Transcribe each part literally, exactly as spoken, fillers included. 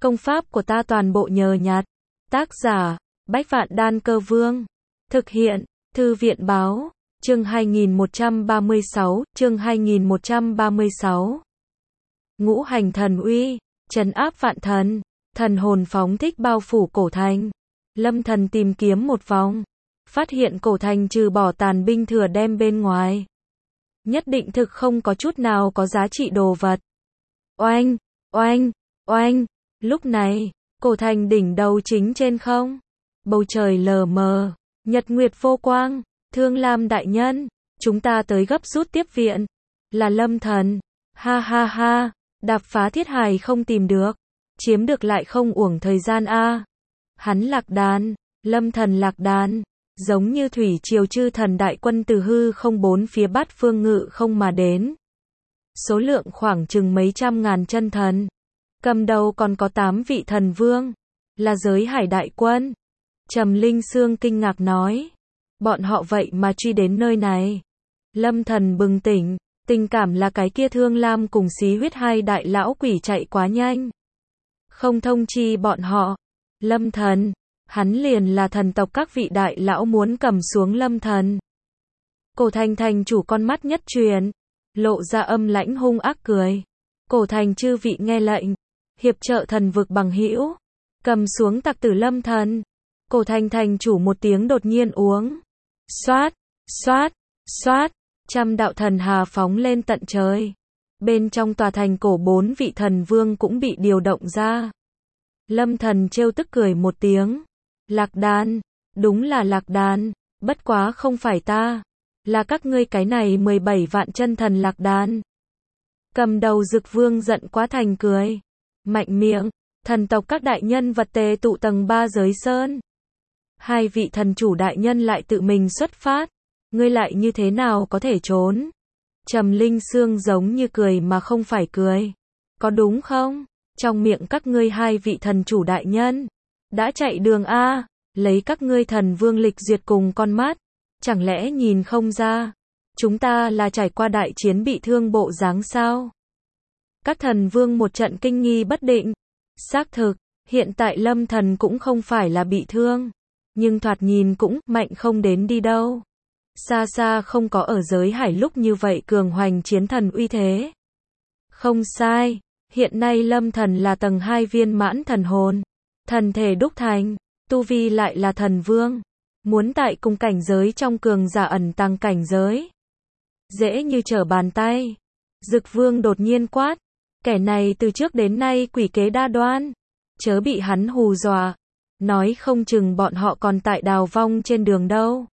Công pháp của ta toàn bộ nhờ nhặt. Tác giả, Bách Vạn Đan Cơ Vương. Thực hiện, Thư viện Báo. Chương hai nghìn một trăm ba mươi sáu, chương hai nghìn một trăm ba mươi sáu. Ngũ hành thần uy, trấn áp vạn thần, thần hồn phóng thích bao phủ cổ thành. Lâm Thần tìm kiếm một vòng, phát hiện cổ thành trừ bỏ tàn binh thừa đem bên ngoài, nhất định thực không có chút nào có giá trị đồ vật. Oanh, oanh, oanh, lúc này, cổ thành đỉnh đầu chính trên không, bầu trời lờ mờ, nhật nguyệt vô quang. Thương Lam đại nhân, chúng ta tới gấp rút tiếp viện. Là Lâm Thần. Ha ha ha, đạp phá thiết hài không tìm được, chiếm được lại không uổng thời gian a. Hắn lạc đàn, Lâm Thần lạc đàn, giống như thủy triều chư thần đại quân từ hư không bốn phía bát phương ngự không mà đến. Số lượng khoảng chừng mấy trăm ngàn chân thần. Cầm đầu còn có tám vị thần vương, là giới hải đại quân. Trầm Linh Sương kinh ngạc nói. Bọn họ vậy mà truy đến nơi này. Lâm Thần bừng tỉnh, tình cảm là cái kia Thương Lam cùng Xí Huyết hai đại lão quỷ chạy quá nhanh. Không thông chi bọn họ. Lâm Thần, hắn liền là thần tộc các vị đại lão muốn cầm xuống Lâm Thần. Cổ thành thành chủ con mắt nhất truyền, lộ ra âm lãnh hung ác cười. Cổ thành chư vị nghe lệnh, hiệp trợ thần vực bằng hữu, cầm xuống tặc tử Lâm Thần. Cổ thành thành chủ một tiếng đột nhiên uống. Xoát, xoát, xoát, trăm đạo thần hà phóng lên tận trời. Bên trong tòa thành cổ bốn vị thần vương cũng bị điều động ra. Lâm Thần trêu tức cười một tiếng. Lạc đàn, đúng là lạc đàn, bất quá không phải ta, là các ngươi cái này mười bảy vạn chân thần lạc đàn. Cầm đầu Dực Vương giận quá thành cười. Mạnh miệng, thần tộc các đại nhân vật tề tụ tầng ba giới sơn. Hai vị thần chủ đại nhân lại tự mình xuất phát, ngươi lại như thế nào có thể trốn? Trầm Linh Sương giống như cười mà không phải cười. Có đúng không? Trong miệng các ngươi hai vị thần chủ đại nhân, đã chạy đường A, lấy các ngươi thần vương lịch duyệt cùng con mắt, chẳng lẽ nhìn không ra, chúng ta là trải qua đại chiến bị thương bộ dáng sao? Các thần vương một trận kinh nghi bất định. Xác thực, hiện tại Lâm Thần cũng không phải là bị thương, nhưng thoạt nhìn cũng mạnh không đến đi đâu. Xa xa không có ở giới hải lúc như vậy cường hoành chiến thần uy thế. Không sai, hiện nay Lâm Thần là tầng hai viên mãn thần hồn, thần thể đúc thành, tu vi lại là thần vương, muốn tại cùng cảnh giới trong cường giả ẩn tăng cảnh giới, dễ như trở bàn tay. Dực Vương đột nhiên quát, kẻ này từ trước đến nay quỷ kế đa đoan, chớ bị hắn hù dọa. Nói không chừng bọn họ còn tại đào vong trên đường đâu.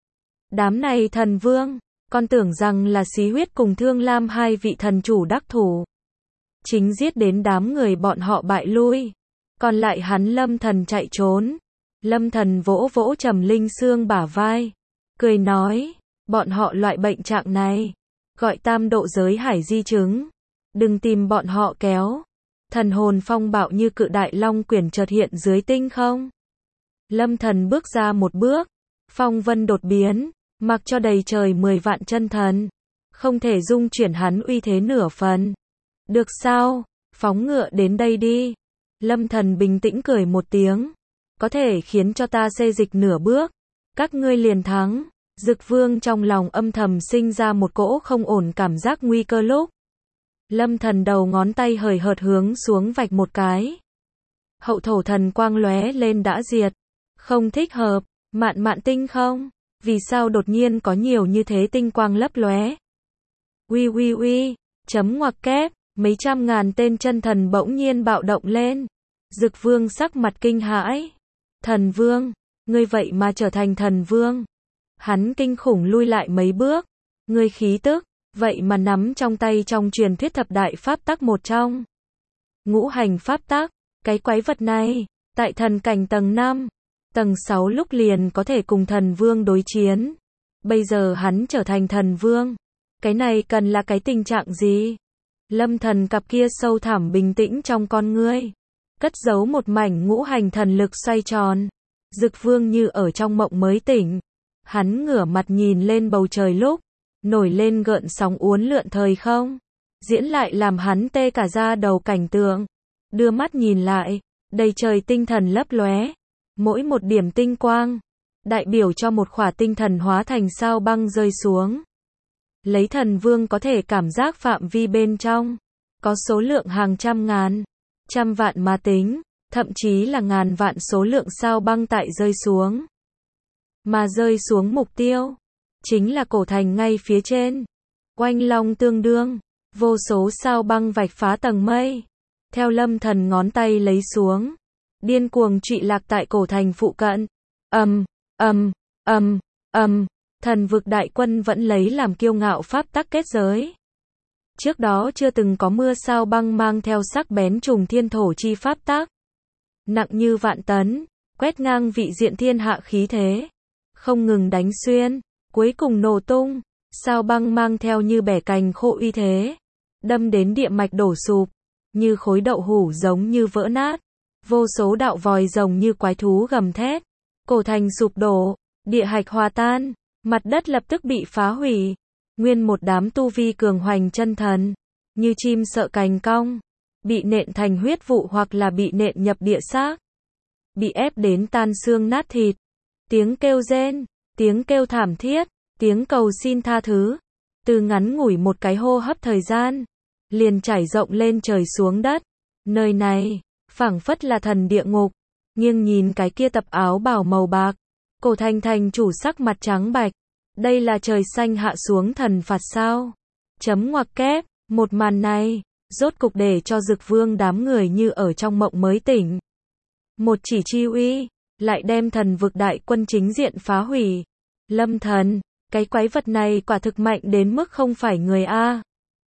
Đám này thần vương, con tưởng rằng là Xí Huyết cùng Thương Lam hai vị thần chủ đắc thủ. Chính giết đến đám người bọn họ bại lui. Còn lại hắn Lâm Thần chạy trốn. Lâm Thần vỗ vỗ Trầm Linh Sương bả vai. Cười nói, bọn họ loại bệnh trạng này, gọi tam độ giới hải di chứng. Đừng tìm bọn họ kéo. Thần hồn phong bạo như cự đại long quyển chợt hiện dưới tinh không. Lâm Thần bước ra một bước, phong vân đột biến, mặc cho đầy trời mười vạn chân thần, không thể dung chuyển hắn uy thế nửa phần. Được sao, phóng ngựa đến đây đi. Lâm Thần bình tĩnh cười một tiếng, có thể khiến cho ta xê dịch nửa bước, các ngươi liền thắng. Dực Vương trong lòng âm thầm sinh ra một cỗ không ổn cảm giác nguy cơ lúc. Lâm Thần đầu ngón tay hời hợt hướng xuống vạch một cái. Hậu thổ thần quang lóe lên đã diệt. Không thích hợp, mạn mạn tinh không? Vì sao đột nhiên có nhiều như thế tinh quang lấp lóe? Uy uy uy, chấm ngoặc kép, mấy trăm ngàn tên chân thần bỗng nhiên bạo động lên. Dực Vương sắc mặt kinh hãi. Thần Vương, ngươi vậy mà trở thành thần Vương. Hắn kinh khủng lui lại mấy bước. Ngươi khí tức, vậy mà nắm trong tay trong truyền thuyết thập đại pháp tắc một trong. Ngũ hành pháp tắc, cái quái vật này, tại thần cảnh tầng năm, tầng sáu lúc liền có thể cùng thần vương đối chiến. Bây giờ hắn trở thành thần vương. Cái này cần là cái tình trạng gì? Lâm Thần cặp kia sâu thẳm bình tĩnh trong con ngươi, cất giấu một mảnh ngũ hành thần lực xoay tròn. Dực Vương như ở trong mộng mới tỉnh. Hắn ngửa mặt nhìn lên bầu trời lúc, nổi lên gợn sóng uốn lượn thời không. Diễn lại làm hắn tê cả da đầu cảnh tượng. Đưa mắt nhìn lại, đầy trời tinh thần lấp lóe, mỗi một điểm tinh quang, đại biểu cho một khỏa tinh thần hóa thành sao băng rơi xuống. Lấy thần vương có thể cảm giác phạm vi bên trong, có số lượng hàng trăm ngàn, trăm vạn mà tính, thậm chí là ngàn vạn số lượng sao băng tại rơi xuống. Mà rơi xuống mục tiêu, chính là cổ thành ngay phía trên. Oanh long tương đương, vô số sao băng vạch phá tầng mây. Theo Lâm Thần ngón tay lấy xuống, điên cuồng trụy lạc tại cổ thành phụ cận. Ầm, ầm, ầm, ầm, thần vực đại quân vẫn lấy làm kiêu ngạo pháp tắc kết giới. Trước đó chưa từng có mưa sao băng mang theo sắc bén trùng thiên thổ chi pháp tắc. Nặng như vạn tấn, quét ngang vị diện thiên hạ khí thế. Không ngừng đánh xuyên, cuối cùng nổ tung, sao băng mang theo như bẻ cành khô uy thế. Đâm đến địa mạch đổ sụp, như khối đậu hũ giống như vỡ nát. Vô số đạo vòi rồng như quái thú gầm thét. Cổ thành sụp đổ, địa hạch hòa tan, mặt đất lập tức bị phá hủy. Nguyên một đám tu vi cường hoành chân thần, như chim sợ cành cong, bị nện thành huyết vụ hoặc là bị nện nhập địa xác, bị ép đến tan xương nát thịt. Tiếng kêu rên, tiếng kêu thảm thiết, tiếng cầu xin tha thứ, từ ngắn ngủi một cái hô hấp thời gian, liền trải rộng lên trời xuống đất. Nơi này, phảng phất là thần địa ngục. Nghiêng nhìn cái kia tập áo bào màu bạc, cổ thành thành chủ sắc mặt trắng bạch. Đây là trời xanh hạ xuống thần phạt sao? Chấm ngoặc kép, một màn này, rốt cục để cho Dực Vương đám người như ở trong mộng mới tỉnh. Một chỉ chi uy, lại đem thần vực đại quân chính diện phá hủy. Lâm Thần, cái quái vật này quả thực mạnh đến mức không phải người a.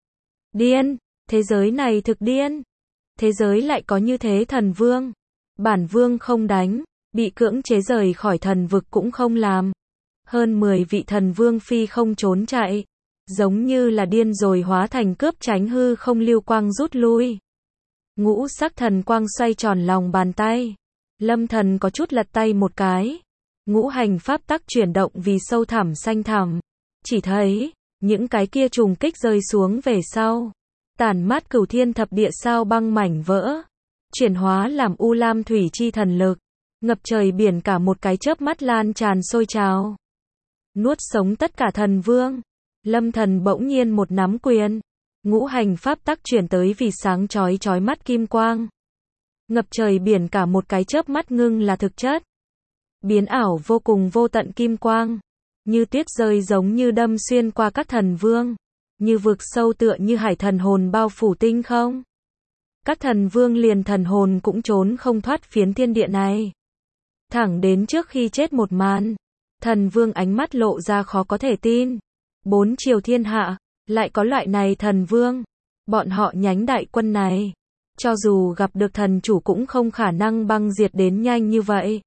Điên, thế giới này thực điên. Thế giới lại có như thế thần vương. Bản vương không đánh, bị cưỡng chế rời khỏi thần vực cũng không làm. Hơn mười vị thần vương phi không trốn chạy, giống như là điên rồi hóa thành cướp tránh hư không lưu quang rút lui. Ngũ sắc thần quang xoay tròn lòng bàn tay. Lâm Thần có chút lật tay một cái. Ngũ hành pháp tắc chuyển động vì sâu thẳm xanh thẳm. Chỉ thấy, những cái kia trùng kích rơi xuống về sau. Tản mát cửu thiên thập địa sao băng mảnh vỡ. Chuyển hóa làm u lam thủy chi thần lực. Ngập trời biển cả một cái chớp mắt lan tràn sôi trào. Nuốt sống tất cả thần vương. Lâm Thần bỗng nhiên một nắm quyền. Ngũ hành pháp tắc chuyển tới vì sáng chói chói mắt kim quang. Ngập trời biển cả một cái chớp mắt ngưng là thực chất. Biến ảo vô cùng vô tận kim quang. Như tuyết rơi giống như đâm xuyên qua các thần vương. Như vực sâu tựa như hải thần hồn bao phủ tinh không. Các thần vương liền thần hồn cũng trốn không thoát phiến thiên địa này. Thẳng đến trước khi chết một màn. Thần vương ánh mắt lộ ra khó có thể tin. Bốn triều thiên hạ, lại có loại này thần vương. Bọn họ nhánh đại quân này, cho dù gặp được thần chủ cũng không khả năng băng diệt đến nhanh như vậy.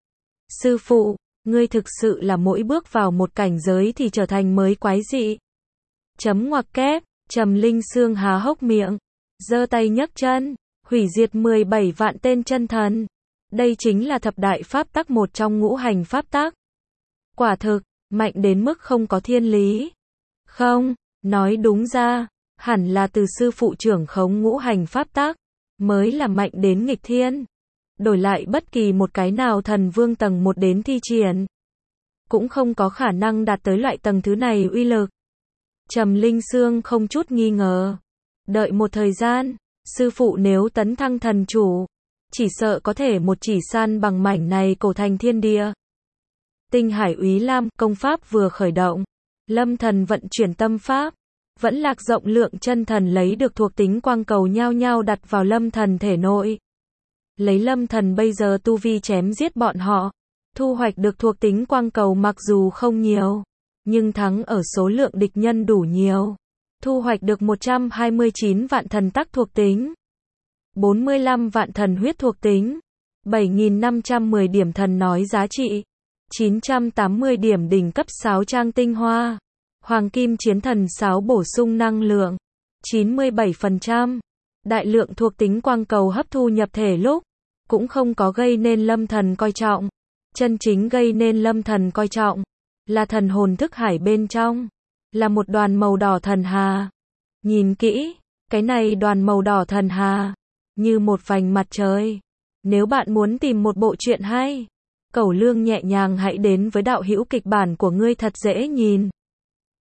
Sư phụ, ngươi thực sự là mỗi bước vào một cảnh giới thì trở thành mới quái dị. Chấm ngoặc kép, Trầm Linh Sương há hốc miệng, giơ tay nhấc chân, hủy diệt mười bảy vạn tên chân thần. Đây chính là thập đại pháp tắc một trong ngũ hành pháp tắc. Quả thực, mạnh đến mức không có thiên lý. Không, nói đúng ra, hẳn là từ sư phụ trưởng khống ngũ hành pháp tắc, mới là mạnh đến nghịch thiên. Đổi lại bất kỳ một cái nào thần vương tầng một đến thi triển, cũng không có khả năng đạt tới loại tầng thứ này uy lực. Trầm Linh Sương không chút nghi ngờ. Đợi một thời gian, sư phụ nếu tấn thăng thần chủ, chỉ sợ có thể một chỉ san bằng mảnh này cổ thành thiên địa. Tinh Hải Úy Lam, công pháp vừa khởi động. Lâm Thần vận chuyển tâm pháp. Vẫn lạc rộng lượng chân thần lấy được thuộc tính quang cầu nhao nhao đặt vào Lâm Thần thể nội. Lấy Lâm Thần bây giờ tu vi chém giết bọn họ. Thu hoạch được thuộc tính quang cầu mặc dù không nhiều, nhưng thắng ở số lượng địch nhân đủ nhiều. Thu hoạch được một trăm hai mươi chín vạn thần tắc thuộc tính. bốn mươi lăm vạn thần huyết thuộc tính. bảy nghìn năm trăm mười điểm thần nói giá trị. chín trăm tám mươi điểm đỉnh cấp sáo trang tinh hoa. Hoàng kim chiến thần sáo bổ sung năng lượng. chín mươi bảy phần trăm. Đại lượng thuộc tính quang cầu hấp thu nhập thể lúc, cũng không có gây nên Lâm Thần coi trọng. Chân chính gây nên Lâm Thần coi trọng, là thần hồn thức hải bên trong. Là một đoàn màu đỏ thần hà. Nhìn kỹ, cái này đoàn màu đỏ thần hà, như một vành mặt trời. Nếu bạn muốn tìm một bộ truyện hay, cẩu lương nhẹ nhàng hãy đến với đạo hữu kịch bản của ngươi thật dễ nhìn.